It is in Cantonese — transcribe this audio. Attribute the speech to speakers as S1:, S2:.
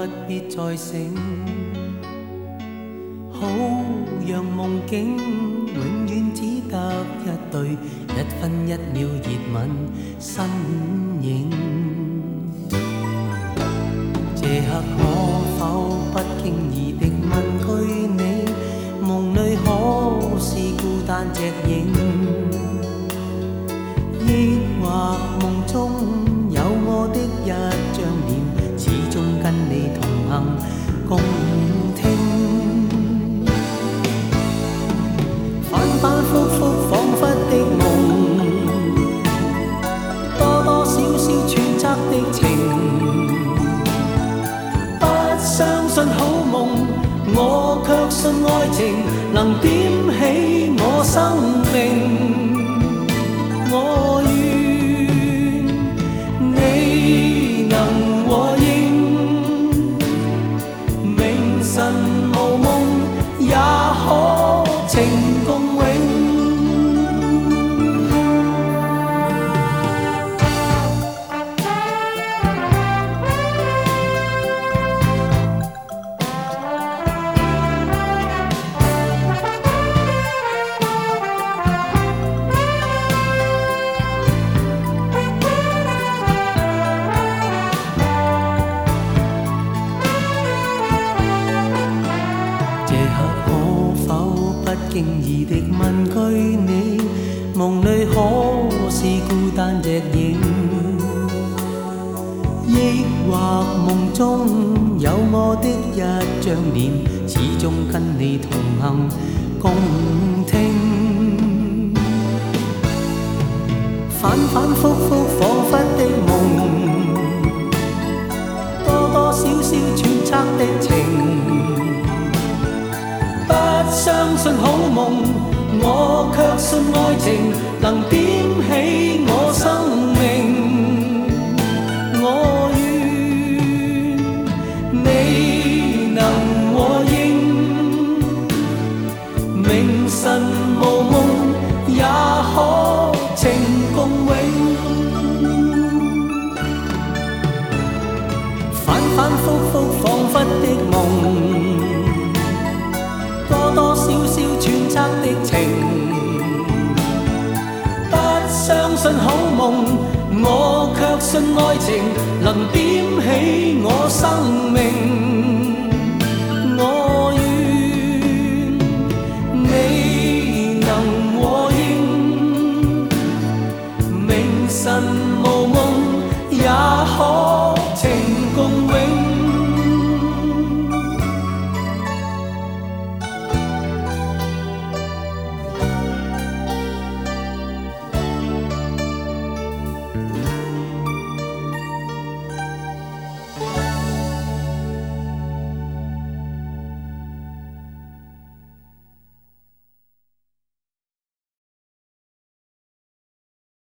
S1: 必再醒，好讓夢境永遠只得一對，一分一秒熱吻身影。這刻可否不經意地問句你，夢裏可是孤單隻影，抑或夢中有我的一張臉，始終跟你同行共聽。反反覆覆彷彿的夢，多多少少揣測的情，相信好夢，我卻信愛情能點起我生命。我願你能和應，明晨無夢也可情共永。經意地問句你，夢裏可是孤單隻影，抑或夢中有我的一張臉，始終跟你同行共聽。反反覆覆彷彿的夢，多多少少揣測的情，相信好夢，我卻信愛情能點起我生命。我願你能和應，明晨無夢也可情共永。反反覆覆彷彿的夢，多多少少揣測的情，不相信好夢，我卻信愛情能點起我生